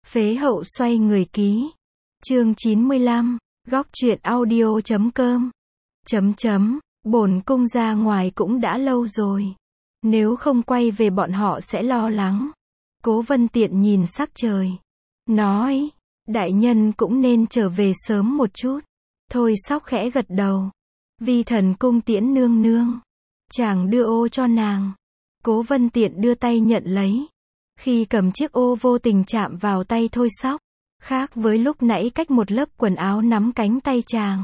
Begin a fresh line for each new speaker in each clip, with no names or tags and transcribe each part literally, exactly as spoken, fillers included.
Phế hậu xoay người ký. Chương chín mươi lăm, góc truyện audio chấm com. Chấm chấm, bổn cung ra ngoài cũng đã lâu rồi. Nếu không quay về bọn họ sẽ lo lắng. Cố Vân Tiện nhìn sắc trời. Nói, đại nhân cũng nên trở về sớm một chút. Thôi Sóc khẽ gật đầu. Vi thần cung tiễn nương nương. Chàng đưa ô cho nàng. Cố Vân Tiện đưa tay nhận lấy. Khi cầm chiếc ô vô tình chạm vào tay Thôi Sóc. Khác với lúc nãy cách một lớp quần áo nắm cánh tay chàng.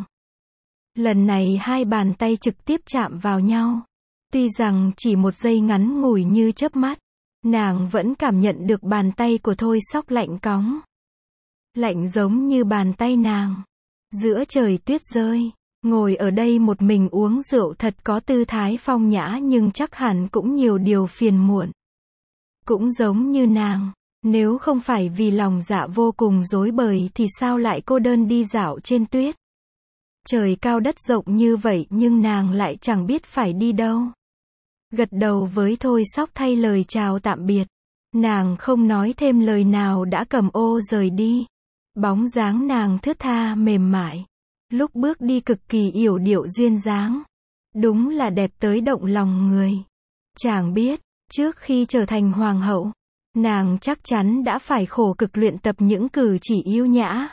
Lần này hai bàn tay trực tiếp chạm vào nhau. Tuy rằng chỉ một giây ngắn ngủi như chớp mắt, nàng vẫn cảm nhận được bàn tay của Thôi Sóc lạnh cóng. Lạnh giống như bàn tay nàng. Giữa trời tuyết rơi, ngồi ở đây một mình uống rượu thật có tư thái phong nhã nhưng chắc hẳn cũng nhiều điều phiền muộn. Cũng giống như nàng, nếu không phải vì lòng dạ vô cùng rối bời thì sao lại cô đơn đi dạo trên tuyết. Trời cao đất rộng như vậy nhưng nàng lại chẳng biết phải đi đâu. Gật đầu với Thôi Sóc thay lời chào tạm biệt. Nàng không nói thêm lời nào đã cầm ô rời đi. Bóng dáng nàng thướt tha mềm mại. Lúc bước đi cực kỳ yểu điệu duyên dáng. Đúng là đẹp tới động lòng người. Chàng biết, trước khi trở thành hoàng hậu, nàng chắc chắn đã phải khổ cực luyện tập những cử chỉ yêu nhã.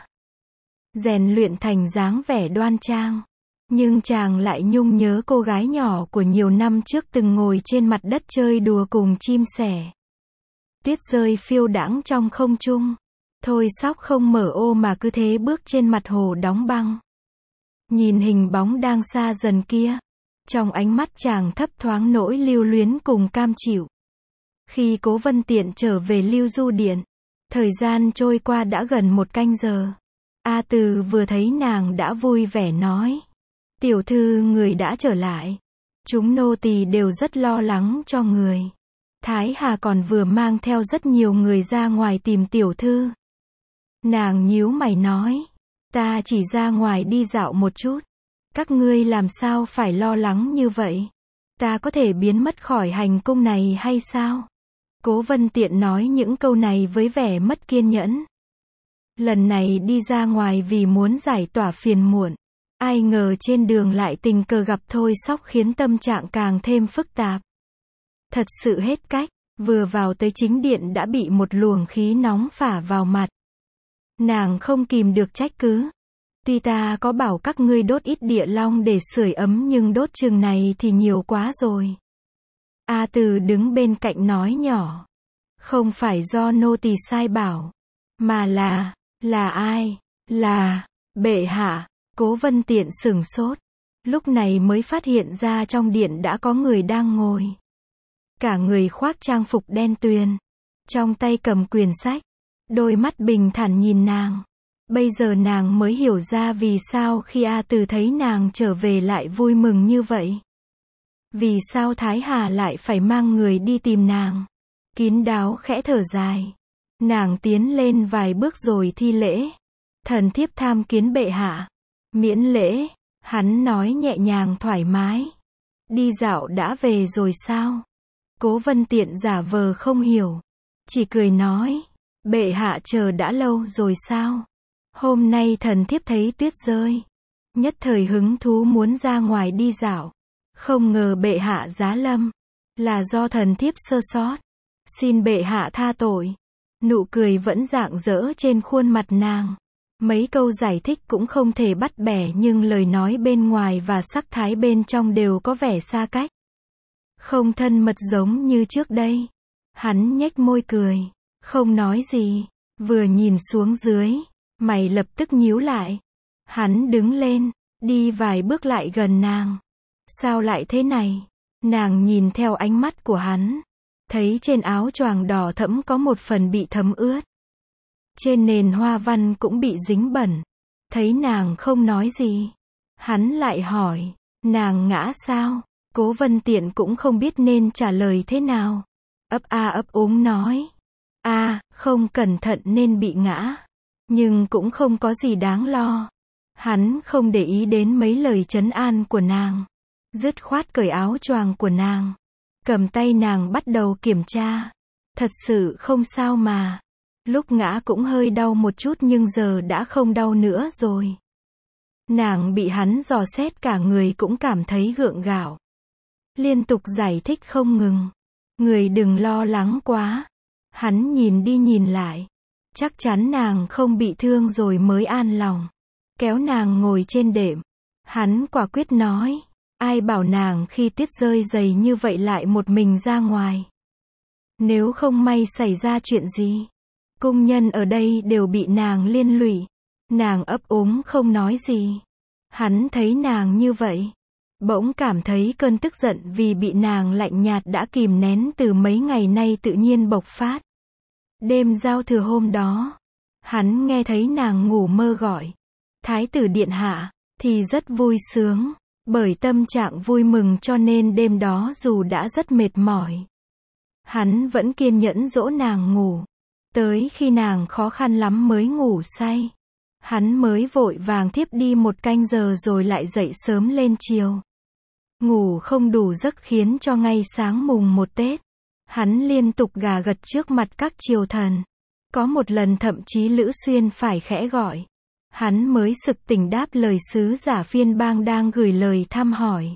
Rèn luyện thành dáng vẻ đoan trang. Nhưng chàng lại nhung nhớ cô gái nhỏ của nhiều năm trước từng ngồi trên mặt đất chơi đùa cùng chim sẻ. Tuyết rơi phiêu đãng trong không trung. Thôi Sóc không mở ô mà cứ thế bước trên mặt hồ đóng băng. Nhìn hình bóng đang xa dần kia. Trong ánh mắt chàng thấp thoáng nỗi lưu luyến cùng cam chịu. Khi Cố Vân Tiện trở về Lưu Du Điện, thời gian trôi qua đã gần một canh giờ. A Từ vừa thấy nàng đã vui vẻ nói. Tiểu thư người đã trở lại. Chúng nô tỳ đều rất lo lắng cho người. Thái Hà còn vừa mang theo rất nhiều người ra ngoài tìm tiểu thư. Nàng nhíu mày nói. Ta chỉ ra ngoài đi dạo một chút. Các ngươi làm sao phải lo lắng như vậy? Ta có thể biến mất khỏi hành cung này hay sao? Cố Vân Tiện nói những câu này với vẻ mất kiên nhẫn. Lần này đi ra ngoài vì muốn giải tỏa phiền muộn. Ai ngờ trên đường lại tình cờ gặp Thôi Sóc khiến tâm trạng càng thêm phức tạp. Thật sự hết cách, vừa vào tới chính điện đã bị một luồng khí nóng phả vào mặt. Nàng không kìm được trách cứ. Tuy ta có bảo các ngươi đốt ít địa long để sưởi ấm nhưng đốt chừng này thì nhiều quá rồi. A Từ đứng bên cạnh nói nhỏ. Không phải do nô tỳ sai bảo, mà là, là ai? Là, bệ hạ. Cố Vân Tiện sửng sốt. Lúc này mới phát hiện ra trong điện đã có người đang ngồi. Cả người khoác trang phục đen tuyền. Trong tay cầm quyển sách. Đôi mắt bình thản nhìn nàng. Bây giờ nàng mới hiểu ra vì sao khi A Từ thấy nàng trở về lại vui mừng như vậy. Vì sao Thái Hà lại phải mang người đi tìm nàng. Kín đáo khẽ thở dài. Nàng tiến lên vài bước rồi thi lễ. Thần thiếp tham kiến bệ hạ. Miễn lễ, hắn nói nhẹ nhàng thoải mái. Đi dạo đã về rồi sao? Cố Vân Tiện giả vờ không hiểu. Chỉ cười nói. Bệ hạ chờ đã lâu rồi sao? Hôm nay thần thiếp thấy tuyết rơi. Nhất thời hứng thú muốn ra ngoài đi dạo. Không ngờ bệ hạ giá lâm. Là do thần thiếp sơ sót. Xin bệ hạ tha tội. Nụ cười vẫn rạng rỡ trên khuôn mặt nàng. Mấy câu giải thích cũng không thể bắt bẻ nhưng lời nói bên ngoài và sắc thái bên trong đều có vẻ xa cách. Không thân mật giống như trước đây. Hắn nhếch môi cười. Không nói gì. Vừa nhìn xuống dưới. Mày lập tức nhíu lại. Hắn đứng lên. Đi vài bước lại gần nàng. Sao lại thế này? Nàng nhìn theo ánh mắt của hắn. Thấy trên áo choàng đỏ thẫm có một phần bị thấm ướt. Trên nền hoa văn cũng bị dính bẩn. Thấy nàng không nói gì. Hắn lại hỏi. Nàng ngã sao? Cố Vân Tiện cũng không biết nên trả lời thế nào. Ấp a ấp úng nói. A, à, không cẩn thận nên bị ngã. Nhưng cũng không có gì đáng lo. Hắn không để ý đến mấy lời trấn an của nàng. Dứt khoát cởi áo choàng của nàng. Cầm tay nàng bắt đầu kiểm tra. Thật sự không sao mà. Lúc ngã cũng hơi đau một chút nhưng giờ đã không đau nữa rồi. Nàng bị hắn dò xét cả người cũng cảm thấy gượng gạo. Liên tục giải thích không ngừng. Người đừng lo lắng quá. Hắn nhìn đi nhìn lại. Chắc chắn nàng không bị thương rồi mới an lòng. Kéo nàng ngồi trên đệm. Hắn quả quyết nói. Ai bảo nàng khi tuyết rơi dày như vậy lại một mình ra ngoài. Nếu không may xảy ra chuyện gì. Cung nhân ở đây đều bị nàng liên lụy. Nàng ấp úng không nói gì. Hắn thấy nàng như vậy. Bỗng cảm thấy cơn tức giận vì bị nàng lạnh nhạt đã kìm nén từ mấy ngày nay tự nhiên bộc phát. Đêm giao thừa hôm đó. Hắn nghe thấy nàng ngủ mơ gọi. Thái tử điện hạ. Thì rất vui sướng. Bởi tâm trạng vui mừng cho nên đêm đó dù đã rất mệt mỏi. Hắn vẫn kiên nhẫn dỗ nàng ngủ. Tới khi nàng khó khăn lắm mới ngủ say. Hắn mới vội vàng thiếp đi một canh giờ rồi lại dậy sớm lên chiều. Ngủ không đủ giấc khiến cho ngay sáng mùng một Tết. Hắn liên tục gà gật trước mặt các triều thần. Có một lần thậm chí Lữ Xuyên phải khẽ gọi. Hắn mới sực tỉnh đáp lời sứ giả phiên bang đang gửi lời thăm hỏi.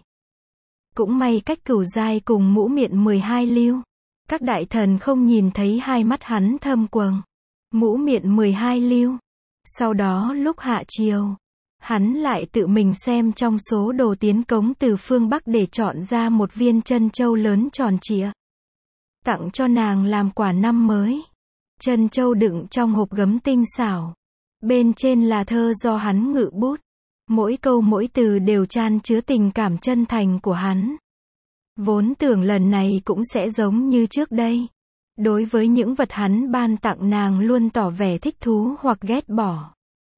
Cũng may cách Cửu Giai cùng Mũ Miện mười hai lưu. Các đại thần không nhìn thấy hai mắt hắn thâm quầng. Mũ Miện mười hai lưu. Sau đó lúc hạ chiều, hắn lại tự mình xem trong số đồ tiến cống từ phương Bắc để chọn ra một viên trân châu lớn tròn trịa. Tặng cho nàng làm quà năm mới. Trân châu đựng trong hộp gấm tinh xảo. Bên trên là thơ do hắn ngự bút. Mỗi câu mỗi từ đều chan chứa tình cảm chân thành của hắn. Vốn tưởng lần này cũng sẽ giống như trước đây. Đối với những vật hắn ban tặng nàng luôn tỏ vẻ thích thú hoặc ghét bỏ.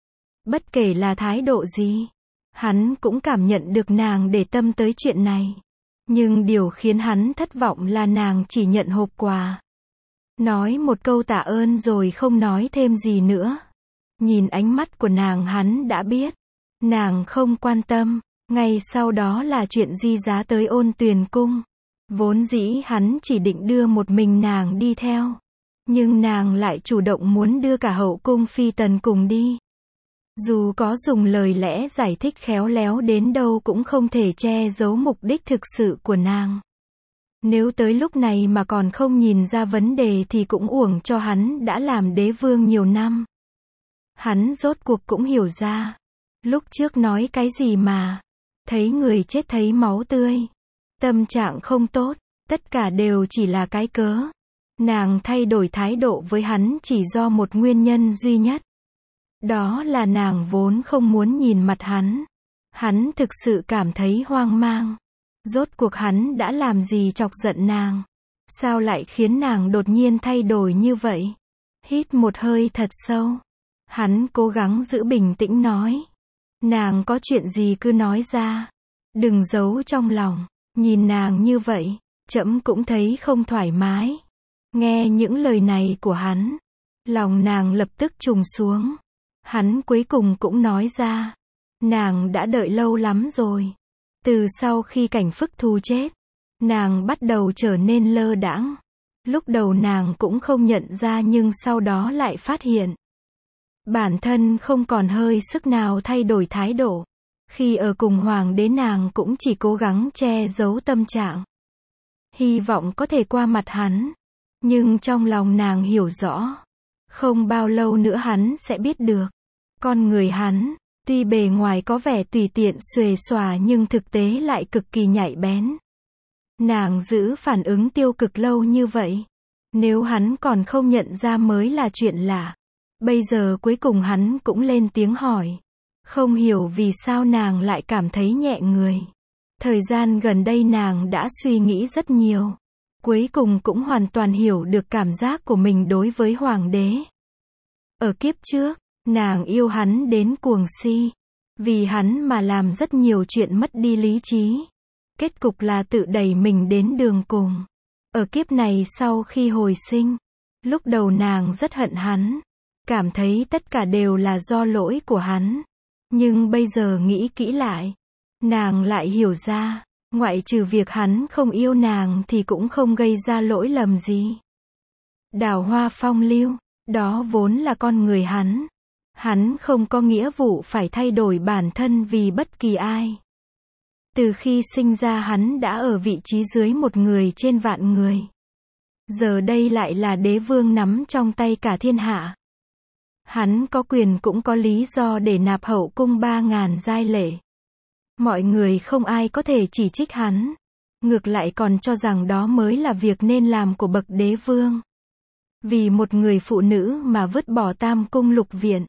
Bất kể là thái độ gì, hắn cũng cảm nhận được nàng để tâm tới chuyện này. Nhưng điều khiến hắn thất vọng là nàng chỉ nhận hộp quà. Nói một câu tạ ơn rồi không nói thêm gì nữa. Nhìn ánh mắt của nàng hắn đã biết. Nàng không quan tâm. Ngay sau đó là chuyện di giá tới Ôn Tuyền cung. Vốn dĩ hắn chỉ định đưa một mình nàng đi theo. Nhưng nàng lại chủ động muốn đưa cả hậu cung phi tần cùng đi. Dù có dùng lời lẽ giải thích khéo léo đến đâu cũng không thể che giấu mục đích thực sự của nàng. Nếu tới lúc này mà còn không nhìn ra vấn đề thì cũng uổng cho hắn đã làm đế vương nhiều năm. Hắn rốt cuộc cũng hiểu ra. Lúc trước nói cái gì mà. Thấy người chết thấy máu tươi. Tâm trạng không tốt. Tất cả đều chỉ là cái cớ. Nàng thay đổi thái độ với hắn chỉ do một nguyên nhân duy nhất. Đó là nàng vốn không muốn nhìn mặt hắn. Hắn thực sự cảm thấy hoang mang. Rốt cuộc hắn đã làm gì chọc giận nàng? Sao lại khiến nàng đột nhiên thay đổi như vậy? Hít một hơi thật sâu. Hắn cố gắng giữ bình tĩnh nói. Nàng có chuyện gì cứ nói ra. Đừng giấu trong lòng. Nhìn nàng như vậy, trẫm cũng thấy không thoải mái. Nghe những lời này của hắn, lòng nàng lập tức trùng xuống. Hắn cuối cùng cũng nói ra. Nàng đã đợi lâu lắm rồi. Từ sau khi Cảnh Phức Thù chết, nàng bắt đầu trở nên lơ đãng. Lúc đầu nàng cũng không nhận ra nhưng sau đó lại phát hiện. Bản thân không còn hơi sức nào thay đổi thái độ. Khi ở cùng hoàng đế nàng cũng chỉ cố gắng che giấu tâm trạng. Hy vọng có thể qua mặt hắn. Nhưng trong lòng nàng hiểu rõ. Không bao lâu nữa hắn sẽ biết được. Con người hắn, tuy bề ngoài có vẻ tùy tiện xuề xòa nhưng thực tế lại cực kỳ nhạy bén. Nàng giữ phản ứng tiêu cực lâu như vậy. Nếu hắn còn không nhận ra mới là chuyện lạ. Bây giờ cuối cùng hắn cũng lên tiếng hỏi. Không hiểu vì sao nàng lại cảm thấy nhẹ người. Thời gian gần đây nàng đã suy nghĩ rất nhiều. Cuối cùng cũng hoàn toàn hiểu được cảm giác của mình đối với hoàng đế. Ở kiếp trước, nàng yêu hắn đến cuồng si. Vì hắn mà làm rất nhiều chuyện mất đi lý trí. Kết cục là tự đẩy mình đến đường cùng. Ở kiếp này sau khi hồi sinh, lúc đầu nàng rất hận hắn. Cảm thấy tất cả đều là do lỗi của hắn. Nhưng bây giờ nghĩ kỹ lại, nàng lại hiểu ra, ngoại trừ việc hắn không yêu nàng thì cũng không gây ra lỗi lầm gì. Đào hoa phong lưu, Đó vốn là con người hắn. Hắn không có nghĩa vụ phải thay đổi bản thân vì bất kỳ ai. Từ khi sinh ra hắn đã ở vị trí dưới một người trên vạn người. Giờ đây lại là đế vương nắm trong tay cả thiên hạ. Hắn có quyền cũng có lý do để nạp hậu cung ba ngàn giai lệ. Mọi người không ai có thể chỉ trích hắn. Ngược lại còn cho rằng đó mới là việc nên làm của bậc đế vương. Vì một người phụ nữ mà vứt bỏ tam cung lục viện.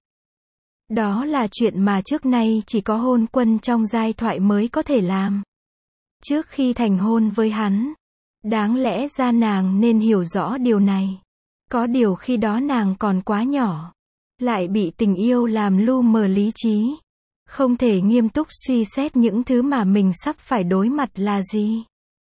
Đó là chuyện mà trước nay chỉ có hôn quân trong giai thoại mới có thể làm. Trước khi thành hôn với hắn, đáng lẽ ra nàng nên hiểu rõ điều này. Có điều khi đó nàng còn quá nhỏ. Lại bị tình yêu làm lu mờ lý trí. Không thể nghiêm túc suy xét những thứ mà mình sắp phải đối mặt là gì.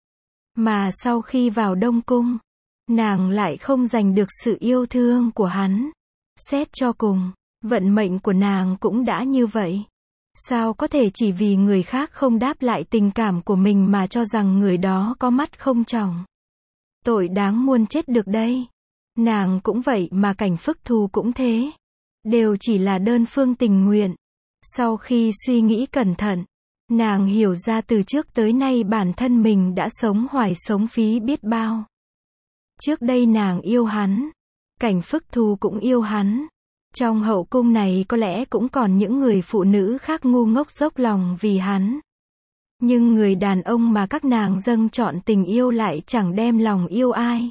Mà sau khi vào Đông Cung, nàng lại không giành được sự yêu thương của hắn. Xét cho cùng, vận mệnh của nàng cũng đã như vậy. Sao có thể chỉ vì người khác không đáp lại tình cảm của mình mà cho rằng người đó có mắt không tròng. Tội đáng muôn chết được đây. Nàng cũng vậy mà Cảnh Phức Thù cũng thế. Đều chỉ là đơn phương tình nguyện. Sau khi suy nghĩ cẩn thận, nàng hiểu ra từ trước tới nay bản thân mình đã sống hoài sống phí biết bao. Trước đây nàng yêu hắn. Cảnh Phức Thù cũng yêu hắn. Trong hậu cung này có lẽ cũng còn những người phụ nữ khác ngu ngốc dốc lòng vì hắn. Nhưng người đàn ông mà các nàng dâng trọn tình yêu lại chẳng đem lòng yêu ai.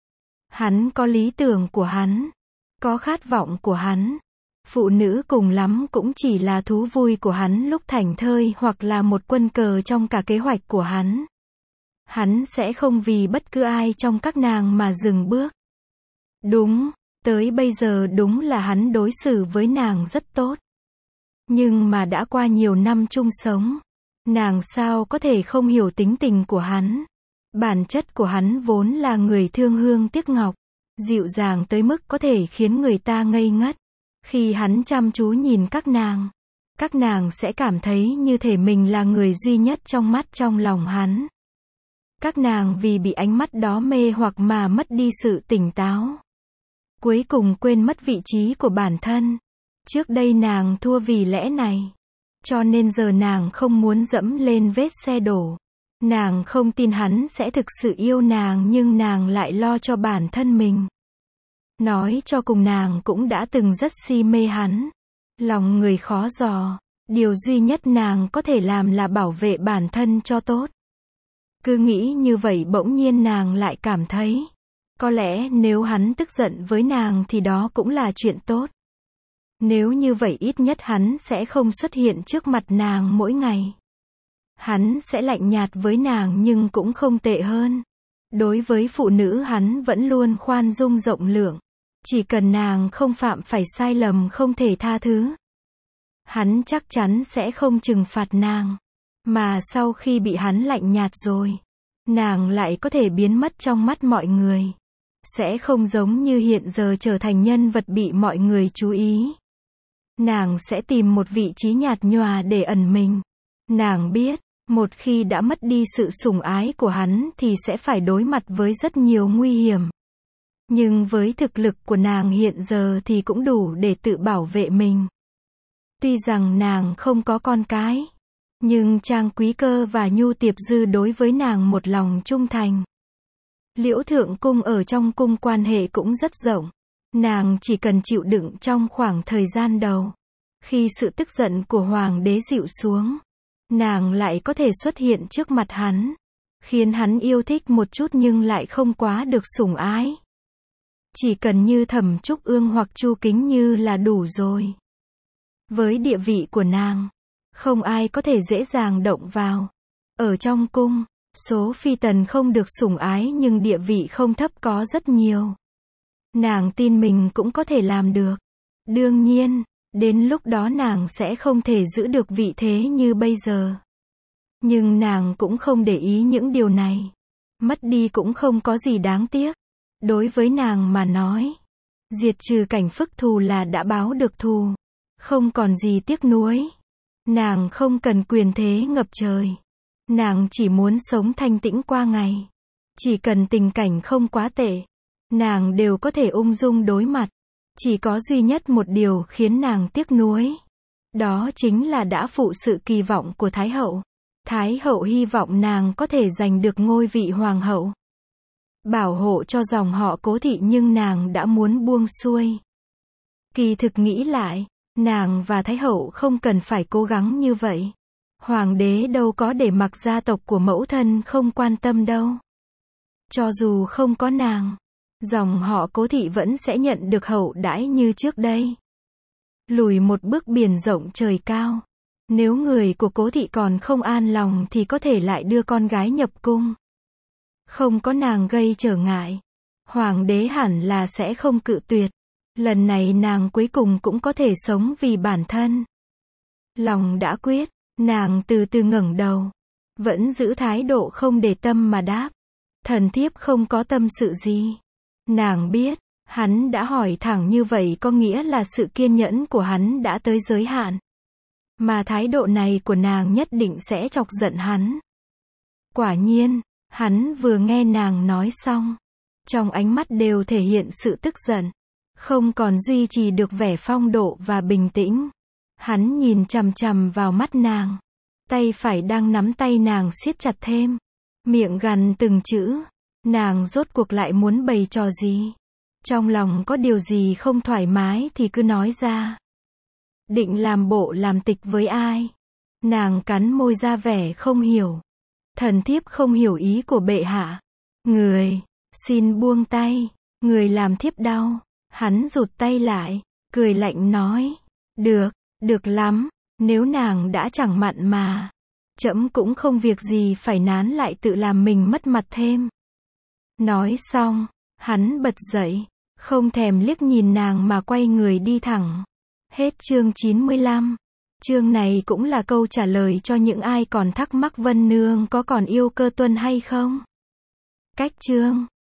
Hắn có lý tưởng của hắn. Có khát vọng của hắn. Phụ nữ cùng lắm cũng chỉ là thú vui của hắn lúc thảnh thơi hoặc là một quân cờ trong cả kế hoạch của hắn. Hắn sẽ không vì bất cứ ai trong các nàng mà dừng bước. Đúng, tới bây giờ đúng là hắn đối xử với nàng rất tốt. Nhưng mà đã qua nhiều năm chung sống, nàng sao có thể không hiểu tính tình của hắn. Bản chất của hắn vốn là người thương hương tiếc ngọc, dịu dàng tới mức có thể khiến người ta ngây ngất. Khi hắn chăm chú nhìn các nàng, các nàng sẽ cảm thấy như thể mình là người duy nhất trong mắt trong lòng hắn. Các nàng vì bị ánh mắt đó mê hoặc mà mất đi sự tỉnh táo. Cuối cùng quên mất vị trí của bản thân. Trước đây nàng thua vì lẽ này. Cho nên giờ nàng không muốn dẫm lên vết xe đổ. Nàng không tin hắn sẽ thực sự yêu nàng nhưng nàng lại lo cho bản thân mình. Nói cho cùng nàng cũng đã từng rất si mê hắn. Lòng người khó dò. Điều duy nhất nàng có thể làm là bảo vệ bản thân cho tốt. Cứ nghĩ như vậy bỗng nhiên nàng lại cảm thấy. Có lẽ nếu hắn tức giận với nàng thì đó cũng là chuyện tốt. Nếu như vậy ít nhất hắn sẽ không xuất hiện trước mặt nàng mỗi ngày. Hắn sẽ lạnh nhạt với nàng nhưng cũng không tệ hơn. Đối với phụ nữ hắn vẫn luôn khoan dung rộng lượng. Chỉ cần nàng không phạm phải sai lầm không thể tha thứ. Hắn chắc chắn sẽ không trừng phạt nàng. Mà sau khi bị hắn lạnh nhạt rồi, nàng lại có thể biến mất trong mắt mọi người. Sẽ không giống như hiện giờ trở thành nhân vật bị mọi người chú ý. Nàng sẽ tìm một vị trí nhạt nhòa để ẩn mình. Nàng biết, một khi đã mất đi sự sủng ái của hắn thì sẽ phải đối mặt với rất nhiều nguy hiểm. Nhưng với thực lực của nàng hiện giờ thì cũng đủ để tự bảo vệ mình. Tuy rằng nàng không có con cái, nhưng Trang Quý Cơ và Nhu Tiệp Dư đối với nàng một lòng trung thành. Liễu Thượng Cung ở trong cung quan hệ cũng rất rộng. Nàng chỉ cần chịu đựng trong khoảng thời gian đầu. Khi sự tức giận của hoàng đế dịu xuống, nàng lại có thể xuất hiện trước mặt hắn, khiến hắn yêu thích một chút nhưng lại không quá được sủng ái. Chỉ cần như Thẩm Trúc Ương hoặc Chu Kính Như là đủ rồi. Với địa vị của nàng, không ai có thể dễ dàng động vào. Ở trong cung, số phi tần không được sủng ái nhưng địa vị không thấp có rất nhiều. Nàng tin mình cũng có thể làm được. Đương nhiên, đến lúc đó nàng sẽ không thể giữ được vị thế như bây giờ. Nhưng nàng cũng không để ý những điều này. Mất đi cũng không có gì đáng tiếc. Đối với nàng mà nói, diệt trừ Cảnh Phức Thù là đã báo được thù. Không còn gì tiếc nuối. Nàng không cần quyền thế ngập trời. Nàng chỉ muốn sống thanh tĩnh qua ngày. Chỉ cần tình cảnh không quá tệ, nàng đều có thể ung dung đối mặt. Chỉ có duy nhất một điều khiến nàng tiếc nuối. Đó chính là đã phụ sự kỳ vọng của Thái hậu. Thái hậu hy vọng nàng có thể giành được ngôi vị hoàng hậu. Bảo hộ cho dòng họ Cố thị, nhưng nàng đã muốn buông xuôi. Kỳ thực nghĩ lại, nàng và Thái hậu không cần phải cố gắng như vậy. Hoàng đế đâu có để mặc gia tộc của mẫu thân không quan tâm đâu. Cho dù không có nàng, dòng họ Cố thị vẫn sẽ nhận được hậu đãi như trước đây. Lùi một bước biển rộng trời cao. Nếu người của Cố thị còn không an lòng thì có thể lại đưa con gái nhập cung. Không có nàng gây trở ngại, hoàng đế hẳn là sẽ không cự tuyệt. Lần này nàng cuối cùng cũng có thể sống vì bản thân. Lòng đã quyết, nàng từ từ ngẩng đầu, vẫn giữ thái độ không để tâm mà đáp. Thần thiếp không có tâm sự gì. Nàng biết, hắn đã hỏi thẳng như vậy có nghĩa là sự kiên nhẫn của hắn đã tới giới hạn. Mà thái độ này của nàng nhất định sẽ chọc giận hắn. Quả nhiên, hắn vừa nghe nàng nói xong, trong ánh mắt đều thể hiện sự tức giận, không còn duy trì được vẻ phong độ và bình tĩnh. Hắn nhìn chằm chằm vào mắt nàng, tay phải đang nắm tay nàng siết chặt thêm, miệng gằn từng chữ. Nàng rốt cuộc lại muốn bày trò gì? Trong lòng có điều gì không thoải mái thì cứ nói ra. Định làm bộ làm tịch với ai? Nàng cắn môi ra vẻ không hiểu. Thần thiếp không hiểu ý của bệ hạ. Người, xin buông tay, người làm thiếp đau. Hắn rụt tay lại, cười lạnh nói. Được, được lắm, nếu nàng đã chẳng mặn mà. Trẫm cũng không việc gì phải nán lại tự làm mình mất mặt thêm. Nói xong, hắn bật dậy, không thèm liếc nhìn nàng mà quay người đi thẳng. Hết chương chín mươi lăm. Chương này cũng là câu trả lời cho những ai còn thắc mắc Vân Nương có còn yêu Cơ Tuân hay không. Cách chương